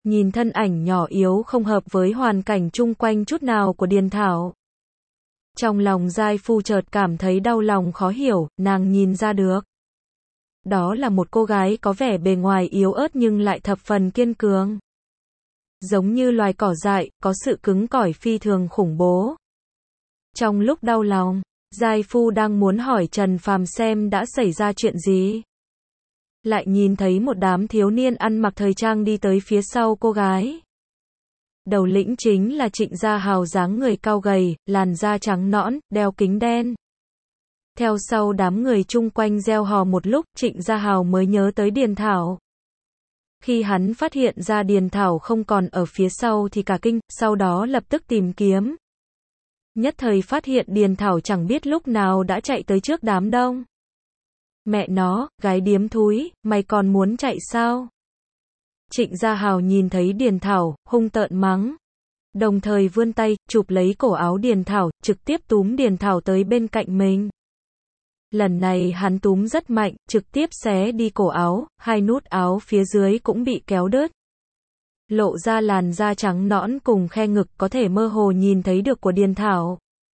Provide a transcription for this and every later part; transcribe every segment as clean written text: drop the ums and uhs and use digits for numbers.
Nhìn thân ảnh nhỏ yếu không hợp với hoàn cảnh chung quanh chút nào của Điền Thảo. Trong lòng Giai Phu chợt cảm thấy đau lòng khó hiểu, nàng nhìn ra được. Đó là một cô gái có vẻ bề ngoài yếu ớt nhưng lại thập phần kiên cường. Giống như loài cỏ dại, có sự cứng cỏi phi thường khủng bố. Trong lúc đau lòng, Giai Phu đang muốn hỏi Trần Phàm xem đã xảy ra chuyện gì. Lại nhìn thấy một đám thiếu niên ăn mặc thời trang đi tới phía sau cô gái. Đầu lĩnh chính là Trịnh Gia Hào, dáng người cao gầy, làn da trắng nõn, đeo kính đen. Theo sau đám người chung quanh reo hò một lúc, Trịnh Gia Hào mới nhớ tới Điền Thảo. Khi hắn phát hiện ra Điền Thảo không còn ở phía sau thì cả kinh, sau đó lập tức tìm kiếm. Nhất thời phát hiện Điền Thảo chẳng biết lúc nào đã chạy tới trước đám đông. Mẹ nó, gái điếm thúi, mày còn muốn chạy sao? Trịnh Gia Hào nhìn thấy Điền Thảo, hung tợn mắng. Đồng thời vươn tay, chụp lấy cổ áo Điền Thảo, trực tiếp túm Điền Thảo tới bên cạnh mình. Lần này hắn túm rất mạnh, trực tiếp xé đi cổ áo, hai nút áo phía dưới cũng bị kéo đứt. Lộ ra làn da trắng nõn cùng khe ngực có thể mơ hồ nhìn thấy được của Điền Thảo.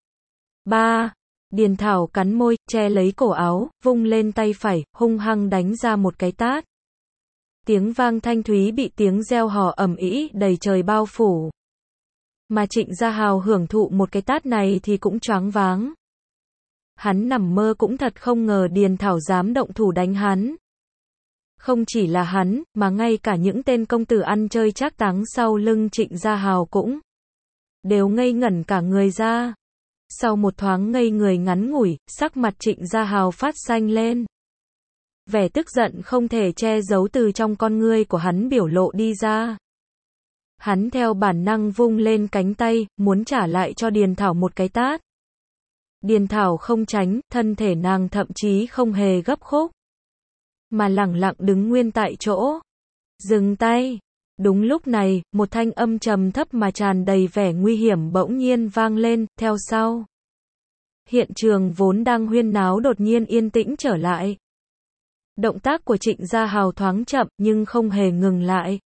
3. Điền Thảo cắn môi, che lấy cổ áo, vung lên tay phải, hung hăng đánh ra một cái tát. Tiếng vang thanh thúy bị tiếng reo hò ầm ĩ đầy trời bao phủ. Mà Trịnh Gia Hào hưởng thụ một cái tát này thì cũng choáng váng. Hắn nằm mơ cũng thật không ngờ Điền Thảo dám động thủ đánh hắn. Không chỉ là hắn, mà ngay cả những tên công tử ăn chơi trác táng sau lưng Trịnh Gia Hào cũng đều ngây ngẩn cả người ra. Sau một thoáng ngây người ngắn ngủi, sắc mặt Trịnh Gia Hào phát xanh lên. Vẻ tức giận không thể che giấu từ trong con ngươi của hắn biểu lộ đi ra. Hắn theo bản năng vung lên cánh tay, muốn trả lại cho Điền Thảo một cái tát. Điền Thảo không tránh, thân thể nàng thậm chí không hề gấp khúc, mà lẳng lặng đứng nguyên tại chỗ. Dừng tay. Đúng lúc này, một thanh âm trầm thấp mà tràn đầy vẻ nguy hiểm bỗng nhiên vang lên, theo sau. Hiện trường vốn đang huyên náo đột nhiên yên tĩnh trở lại. Động tác của Trịnh Gia Hào thoáng chậm, nhưng không hề ngừng lại.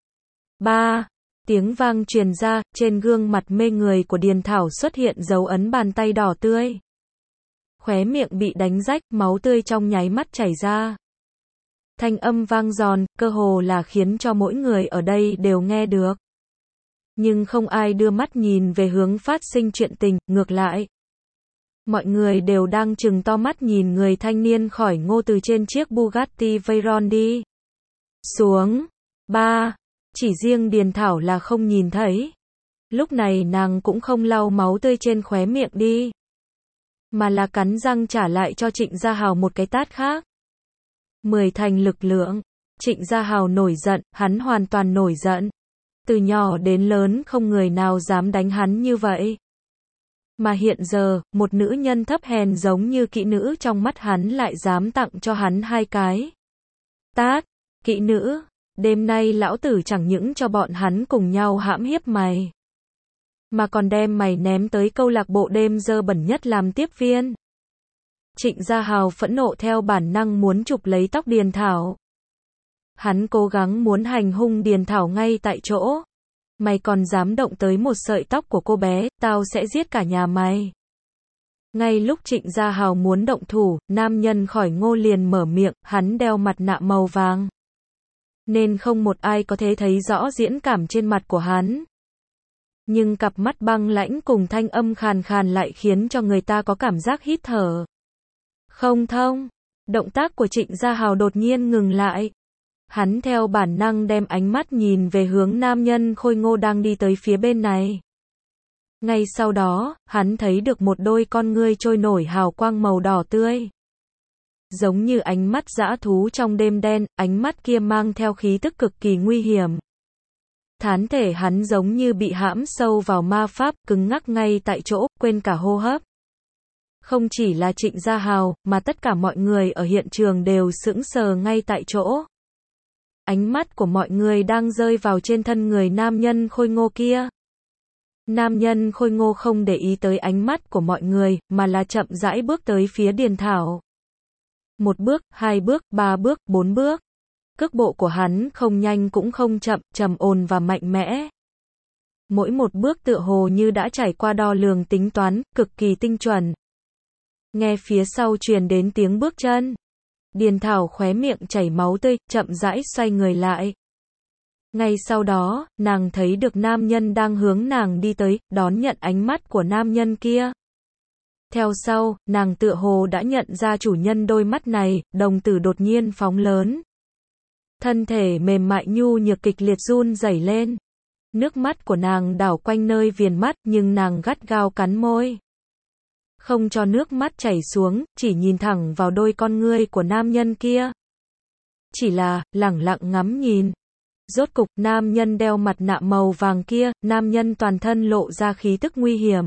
3. Tiếng vang truyền ra, trên gương mặt mê người của Điền Thảo xuất hiện dấu ấn bàn tay đỏ tươi. Khóe miệng bị đánh rách, máu tươi trong nháy mắt chảy ra. Thanh âm vang giòn, cơ hồ là khiến cho mỗi người ở đây đều nghe được. Nhưng không ai đưa mắt nhìn về hướng phát sinh chuyện tình, ngược lại. Mọi người đều đang trừng to mắt nhìn người thanh niên khỏi ngô từ trên chiếc Bugatti Veyron đi xuống. 3. Chỉ riêng Điền Thảo là không nhìn thấy. Lúc này nàng cũng không lau máu tươi trên khóe miệng đi, mà là cắn răng trả lại cho Trịnh Gia Hào một cái tát khác. 10 thành lực lượng. Trịnh Gia Hào nổi giận, hắn hoàn toàn nổi giận. Từ nhỏ đến lớn không người nào dám đánh hắn như vậy. Mà hiện giờ, một nữ nhân thấp hèn giống như kỹ nữ trong mắt hắn lại dám tặng cho hắn hai cái tát. Kỹ nữ, đêm nay lão tử chẳng những cho bọn hắn cùng nhau hãm hiếp mày, mà còn đem mày ném tới câu lạc bộ đêm dơ bẩn nhất làm tiếp viên. Trịnh Gia Hào phẫn nộ theo bản năng muốn chụp lấy tóc Điền Thảo. Hắn cố gắng muốn hành hung Điền Thảo ngay tại chỗ. Mày còn dám động tới một sợi tóc của cô bé, tao sẽ giết cả nhà mày. Ngay lúc Trịnh Gia Hào muốn động thủ, nam nhân khỏi ngô liền mở miệng, hắn đeo mặt nạ màu vàng, nên không một ai có thể thấy rõ diễn cảm trên mặt của hắn. Nhưng cặp mắt băng lãnh cùng thanh âm khàn khàn lại khiến cho người ta có cảm giác hít thở không thông. Động tác của Trịnh Gia Hào đột nhiên ngừng lại. Hắn theo bản năng đem ánh mắt nhìn về hướng nam nhân khôi ngô đang đi tới phía bên này. Ngay sau đó, hắn thấy được một đôi con ngươi trôi nổi hào quang màu đỏ tươi. Giống như ánh mắt dã thú trong đêm đen, ánh mắt kia mang theo khí tức cực kỳ nguy hiểm. Thán thể hắn giống như bị hãm sâu vào ma pháp, cứng ngắc ngay tại chỗ, quên cả hô hấp. Không chỉ là Trịnh Gia Hào, mà tất cả mọi người ở hiện trường đều sững sờ ngay tại chỗ. Ánh mắt của mọi người đang rơi vào trên thân người nam nhân khôi ngô kia. Nam nhân khôi ngô không để ý tới ánh mắt của mọi người, mà là chậm rãi bước tới phía Điền Thảo. 1 bước, 2 bước, 3 bước, 4 bước. Cước bộ của hắn không nhanh cũng không chậm, trầm ổn và mạnh mẽ. Mỗi một bước tựa hồ như đã trải qua đo lường tính toán, cực kỳ tinh chuẩn. Nghe phía sau truyền đến tiếng bước chân. Điền Thảo khóe miệng chảy máu tươi, chậm rãi xoay người lại. Ngay sau đó, nàng thấy được nam nhân đang hướng nàng đi tới, đón nhận ánh mắt của nam nhân kia. Theo sau, nàng tựa hồ đã nhận ra chủ nhân đôi mắt này, đồng tử đột nhiên phóng lớn. Thân thể mềm mại nhu nhược kịch liệt run rẩy lên. Nước mắt của nàng đảo quanh nơi viền mắt, nhưng nàng gắt gao cắn môi. Không cho nước mắt chảy xuống, chỉ nhìn thẳng vào đôi con ngươi của nam nhân kia. Chỉ là, lẳng lặng ngắm nhìn. Rốt cục, nam nhân đeo mặt nạ màu vàng kia, nam nhân toàn thân lộ ra khí tức nguy hiểm.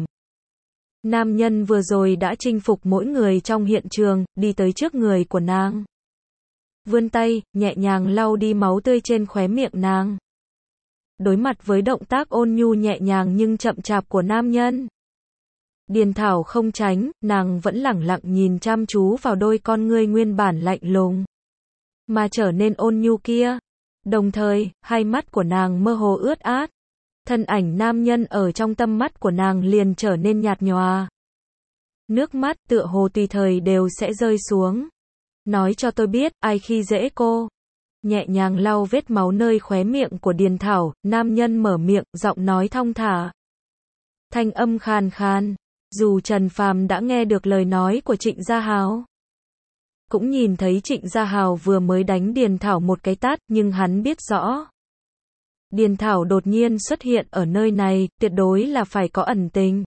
Nam nhân vừa rồi đã chinh phục mỗi người trong hiện trường, đi tới trước người của nàng. Vươn tay, nhẹ nhàng lau đi máu tươi trên khóe miệng nàng. Đối mặt với động tác ôn nhu nhẹ nhàng nhưng chậm chạp của nam nhân. Điền Thảo không tránh, nàng vẫn lẳng lặng nhìn chăm chú vào đôi con ngươi nguyên bản lạnh lùng. Mà trở nên ôn nhu kia. Đồng thời, hai mắt của nàng mơ hồ ướt át. Thân ảnh nam nhân ở trong tâm mắt của nàng liền trở nên nhạt nhòa. Nước mắt tựa hồ tùy thời đều sẽ rơi xuống. Nói cho tôi biết, ai khi dễ cô. Nhẹ nhàng lau vết máu nơi khóe miệng của Điền Thảo, nam nhân mở miệng, giọng nói thong thả. Thanh âm khàn khàn. Dù Trần Phàm đã nghe được lời nói của Trịnh Gia Hào, cũng nhìn thấy Trịnh Gia Hào vừa mới đánh Điền Thảo một cái tát, nhưng hắn biết rõ. Điền Thảo đột nhiên xuất hiện ở nơi này, tuyệt đối là phải có ẩn tình.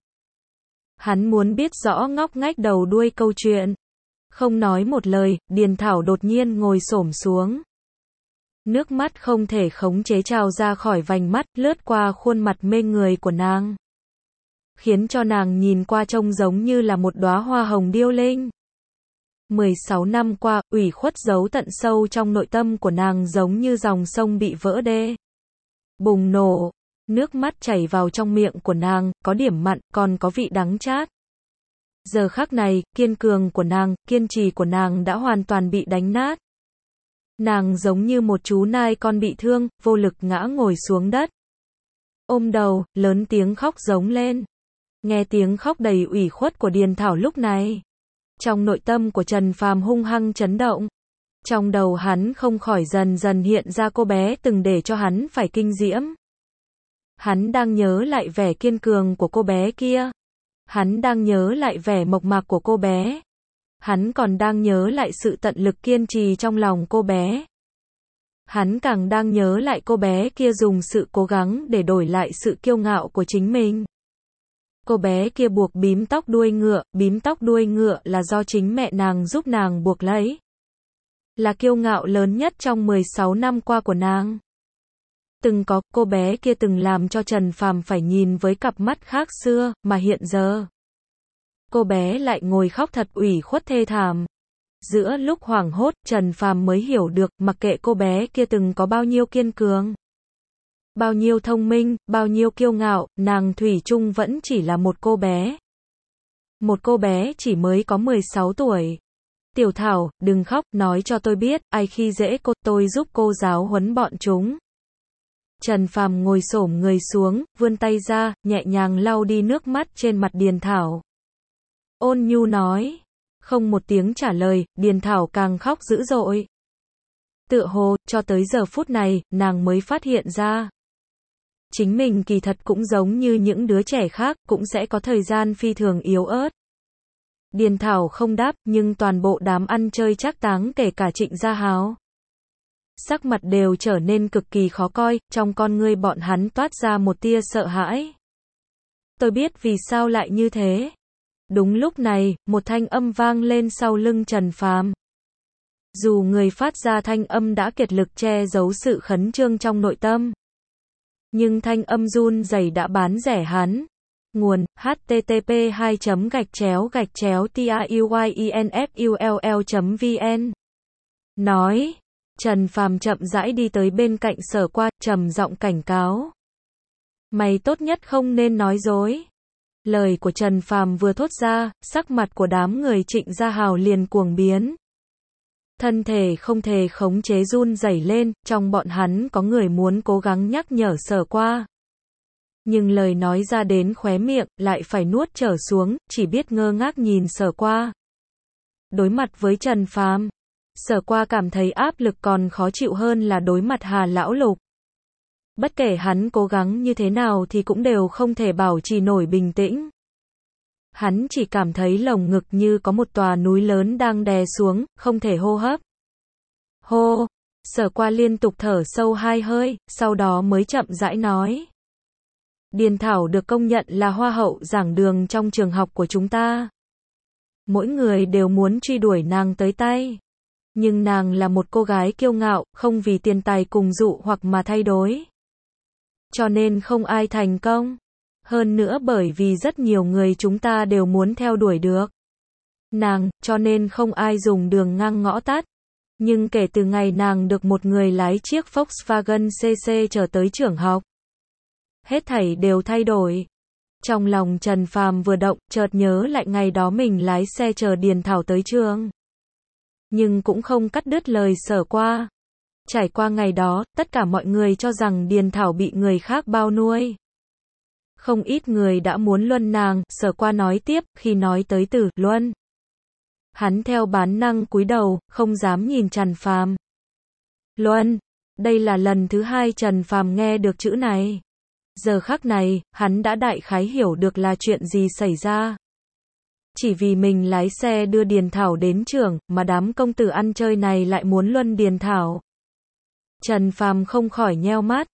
Hắn muốn biết rõ ngóc ngách đầu đuôi câu chuyện. Không nói một lời, Điền Thảo đột nhiên ngồi xổm xuống. Nước mắt không thể khống chế trào ra khỏi vành mắt, lướt qua khuôn mặt mê người của nàng. Khiến cho nàng nhìn qua trông giống như là một đóa hoa hồng điêu linh. 16 năm qua, ủy khuất giấu tận sâu trong nội tâm của nàng giống như dòng sông bị vỡ đê. Bùng nổ, nước mắt chảy vào trong miệng của nàng, có điểm mặn, còn có vị đắng chát. Giờ khắc này, kiên cường của nàng, kiên trì của nàng đã hoàn toàn bị đánh nát. Nàng giống như một chú nai con bị thương, vô lực ngã ngồi xuống đất. Ôm đầu, lớn tiếng khóc giống lên. Nghe tiếng khóc đầy ủy khuất của Điền Thảo lúc này. Trong nội tâm của Trần Phàm hung hăng chấn động. Trong đầu hắn không khỏi dần dần hiện ra cô bé từng để cho hắn phải kinh diễm. Hắn đang nhớ lại vẻ kiên cường của cô bé kia. Hắn đang nhớ lại vẻ mộc mạc của cô bé. Hắn còn đang nhớ lại sự tận lực kiên trì trong lòng cô bé. Hắn càng đang nhớ lại cô bé kia dùng sự cố gắng để đổi lại sự kiêu ngạo của chính mình. Cô bé kia buộc bím tóc đuôi ngựa là do chính mẹ nàng giúp nàng buộc lấy. Là kiêu ngạo lớn nhất trong 16 năm qua của nàng. Từng có, cô bé kia từng làm cho Trần Phàm phải nhìn với cặp mắt khác xưa, mà hiện giờ. Cô bé lại ngồi khóc thật ủy khuất thê thảm. Giữa lúc hoảng hốt, Trần Phàm mới hiểu được, mặc kệ cô bé kia từng có bao nhiêu kiên cường, bao nhiêu thông minh, bao nhiêu kiêu ngạo, nàng thủy chung vẫn chỉ là một cô bé. Một cô bé chỉ mới có 16 tuổi. Tiểu Thảo, đừng khóc, nói cho tôi biết, ai khi dễ cô, tôi giúp cô giáo huấn bọn chúng. Trần Phàm ngồi xổm người xuống, vươn tay ra, nhẹ nhàng lau đi nước mắt trên mặt Điền Thảo. Ôn nhu nói. Không một tiếng trả lời, Điền Thảo càng khóc dữ dội. Tựa hồ, cho tới giờ phút này, nàng mới phát hiện ra. Chính mình kỳ thật cũng giống như những đứa trẻ khác, cũng sẽ có thời gian phi thường yếu ớt. Điền Thảo không đáp, nhưng toàn bộ đám ăn chơi trác táng kể cả Trịnh Gia Hào. Sắc mặt đều trở nên cực kỳ khó coi, trong con ngươi bọn hắn toát ra một tia sợ hãi. Tôi biết vì sao lại như thế. Đúng lúc này, một thanh âm vang lên sau lưng Trần Phàm. Dù người phát ra thanh âm đã kiệt lực che giấu sự khẩn trương trong nội tâm, nhưng thanh âm run rẩy đã bán rẻ hắn. Nguồn: http://trauyenfull.vn. Nói. Trần Phàm chậm rãi đi tới bên cạnh Sở Qua, trầm giọng cảnh cáo. Mày tốt nhất không nên nói dối. Lời của Trần Phàm vừa thốt ra, sắc mặt của đám người Trịnh Gia Hào liền cuồng biến. Thân thể không thể khống chế run rẩy lên, trong bọn hắn có người muốn cố gắng nhắc nhở Sở Qua. Nhưng lời nói ra đến khóe miệng, lại phải nuốt trở xuống, chỉ biết ngơ ngác nhìn Sở Qua. Đối mặt với Trần Phàm, Sở Qua cảm thấy áp lực còn khó chịu hơn là đối mặt Hà Lão Lục. Bất kể hắn cố gắng như thế nào thì cũng đều không thể bảo trì nổi bình tĩnh. Hắn chỉ cảm thấy lồng ngực như có một tòa núi lớn đang đè xuống, không thể hô hấp. Hô, Sở Qua liên tục thở sâu 2 hơi, sau đó mới chậm rãi nói. Điền Thảo được công nhận là hoa hậu giảng đường trong trường học của chúng ta. Mỗi người đều muốn truy đuổi nàng tới tay. Nhưng nàng là một cô gái kiêu ngạo, không vì tiền tài cùng dụ hoặc mà thay đổi. Cho nên không ai thành công. Hơn nữa bởi vì rất nhiều người chúng ta đều muốn theo đuổi được nàng, cho nên không ai dùng đường ngang ngõ tắt. Nhưng kể từ ngày nàng được một người lái chiếc Volkswagen CC chở tới trường học, hết thảy đều thay đổi. Trong lòng Trần Phàm vừa động, chợt nhớ lại ngày đó mình lái xe chở Điền Thảo tới trường. Nhưng cũng không cắt đứt lời Sở Qua. Trải qua ngày đó, tất cả mọi người cho rằng Điền Thảo bị người khác bao nuôi. Không ít người đã muốn luân nàng, Sở Qua nói tiếp, khi nói tới từ luân. Hắn theo bản năng cúi đầu, không dám nhìn Trần Phàm. Luân, đây là lần thứ 2 Trần Phàm nghe được chữ này. Giờ khắc này, hắn đã đại khái hiểu được là chuyện gì xảy ra. Chỉ vì mình lái xe đưa Điền Thảo đến trường, mà đám công tử ăn chơi này lại muốn luân Điền Thảo. Trần Phàm không khỏi nheo mắt.